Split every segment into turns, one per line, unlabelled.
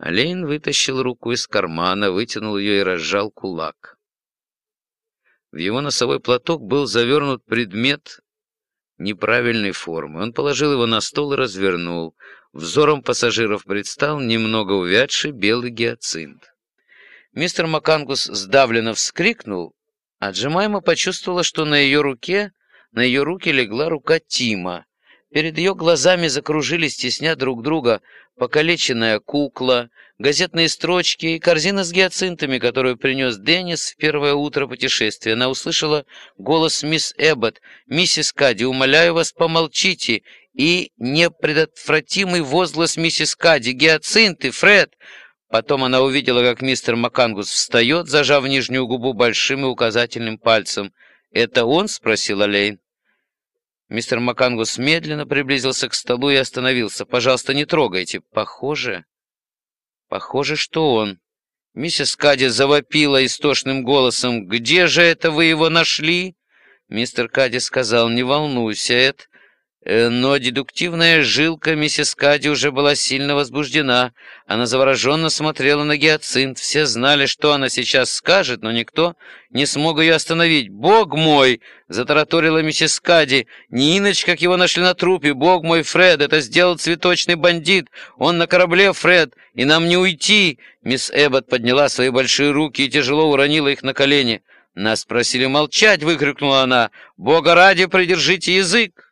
Олейн вытащил руку из кармана, вытянул ее и разжал кулак. В его носовой платок был завернут предмет неправильной формы. Он положил его на стол и развернул. Взором пассажиров предстал немного увядший белый гиацинт. Мистер Макангус сдавленно вскрикнул, а Джемайма почувствовала, что на ее руки легла рука Тима. Перед ее глазами закружились, тесня друг друга, покалеченная кукла, газетные строчки и корзина с гиацинтами, которую принес Деннис в первое утро путешествия. Она услышала голос мисс Эббот: «Миссис Кадди, умоляю вас, помолчите!» И непредотвратимый возглас миссис Кадди: «Гиацинты, Фред!» Потом она увидела, как мистер Макангус встает, зажав нижнюю губу большим и указательным пальцем. «Это он?» — спросил Олейн. Мистер Макангус медленно приблизился к столу и остановился. «Пожалуйста, не трогайте». Похоже, что он. Миссис Кадди завопила истошным голосом: «Где же это вы его нашли?» Мистер Кадди сказал: «Не волнуйся, Эд». Но дедуктивная жилка миссис Кадди уже была сильно возбуждена. Она завороженно смотрела на гиацинт. Все знали, что она сейчас скажет, но никто не смог ее остановить. «Бог мой!» — затараторила миссис Кадди. «Не иначе, как его нашли на трупе. Бог мой, Фред, это сделал цветочный бандит. Он на корабле, Фред, и нам не уйти!» Мисс Эббот подняла свои большие руки и тяжело уронила их на колени. «Нас просили молчать!» — выкрикнула она. «Бога ради, придержите язык!»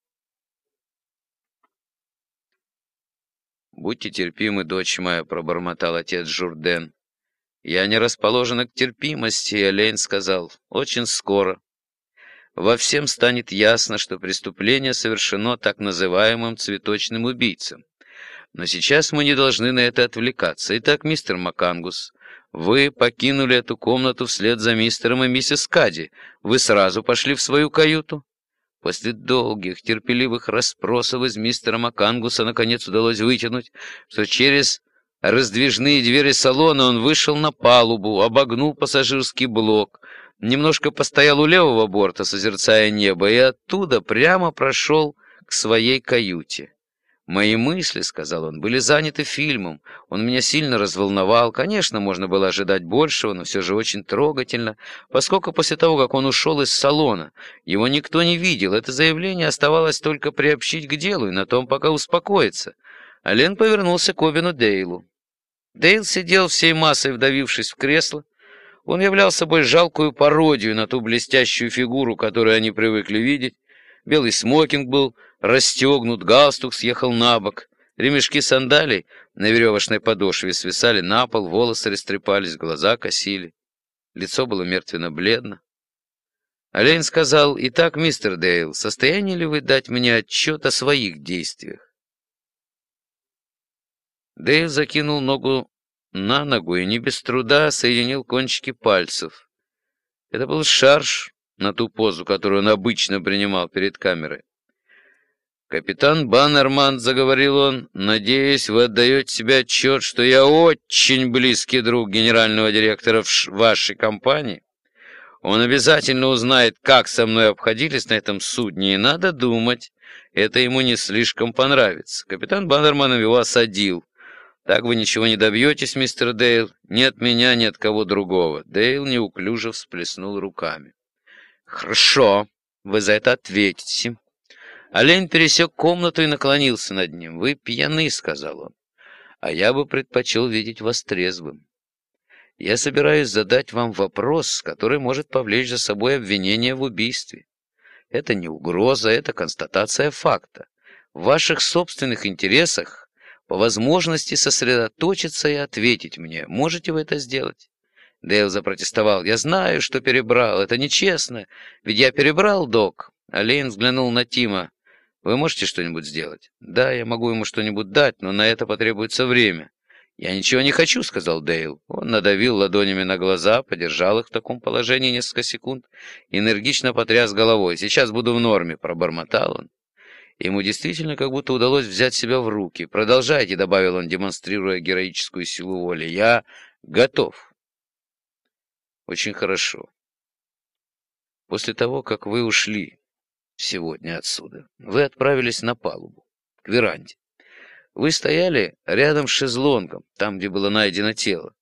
«Будьте терпимы, дочь моя», — пробормотал отец Журден. «Я не расположена к терпимости», — Олейн сказал. «Очень скоро во всем станет ясно, что преступление совершено так называемым цветочным убийцем. Но сейчас мы не должны на это отвлекаться. Итак, мистер Макангус, вы покинули эту комнату вслед за мистером и миссис Кадди. Вы сразу пошли в свою каюту?» После долгих, терпеливых расспросов из мистера Макангуса наконец удалось вытянуть, что через раздвижные двери салона он вышел на палубу, обогнул пассажирский блок, немножко постоял у левого борта, созерцая небо, и оттуда прямо прошел к своей каюте. «Мои мысли, — сказал он, — были заняты фильмом. Он меня сильно разволновал. Конечно, можно было ожидать большего, но все же очень трогательно, поскольку после того, как он ушел из салона, его никто не видел. Это заявление оставалось только приобщить к делу, и на том пока успокоиться». Олейн повернулся к Обину Дейлу. Дейл сидел всей массой, вдавившись в кресло. Он являл собой жалкую пародию на ту блестящую фигуру, которую они привыкли видеть. Белый смокинг был расстегнут, галстук съехал на бок, ремешки сандалий на веревочной подошве свисали на пол, волосы растрепались, глаза косили. Лицо было мертвенно-бледно. Олейн сказал: «Итак, мистер Дейл, в состоянии ли вы дать мне отчет о своих действиях?» Дейл закинул ногу на ногу и не без труда соединил кончики пальцев. Это был шарж на ту позу, которую он обычно принимал перед камерой. «Капитан Баннерман, — заговорил он, — надеюсь, вы отдаете себе отчет, что я очень близкий друг генерального директора вашей компании. Он обязательно узнает, как со мной обходились на этом судне, и надо думать, это ему не слишком понравится. Капитан Баннерман его осадил. Так вы ничего не добьетесь, мистер Дейл, ни от меня, ни от кого другого». Дейл неуклюже всплеснул руками. «Хорошо, вы за это ответите». Олейн пересек комнату и наклонился над ним. «Вы пьяны, — сказал он, — а я бы предпочел видеть вас трезвым. Я собираюсь задать вам вопрос, который может повлечь за собой обвинение в убийстве. Это не угроза, это констатация факта. В ваших собственных интересах по возможности сосредоточиться и ответить мне. Можете вы это сделать?» Дейл запротестовал. «Я знаю, что перебрал. Это нечестно. Ведь я перебрал, док». Олейн взглянул на Тима. «Вы можете что-нибудь сделать?» «Да, я могу ему что-нибудь дать, но на это потребуется время». «Я ничего не хочу», — сказал Дейл. Он надавил ладонями на глаза, подержал их в таком положении несколько секунд, энергично потряс головой. «Сейчас буду в норме», — пробормотал он. Ему действительно как будто удалось взять себя в руки. «Продолжайте», — добавил он, демонстрируя героическую силу воли. «Я готов». «Очень хорошо. После того, как вы ушли сегодня отсюда, вы отправились на палубу, к веранде. Вы стояли рядом с шезлонгом, там, где было найдено тело.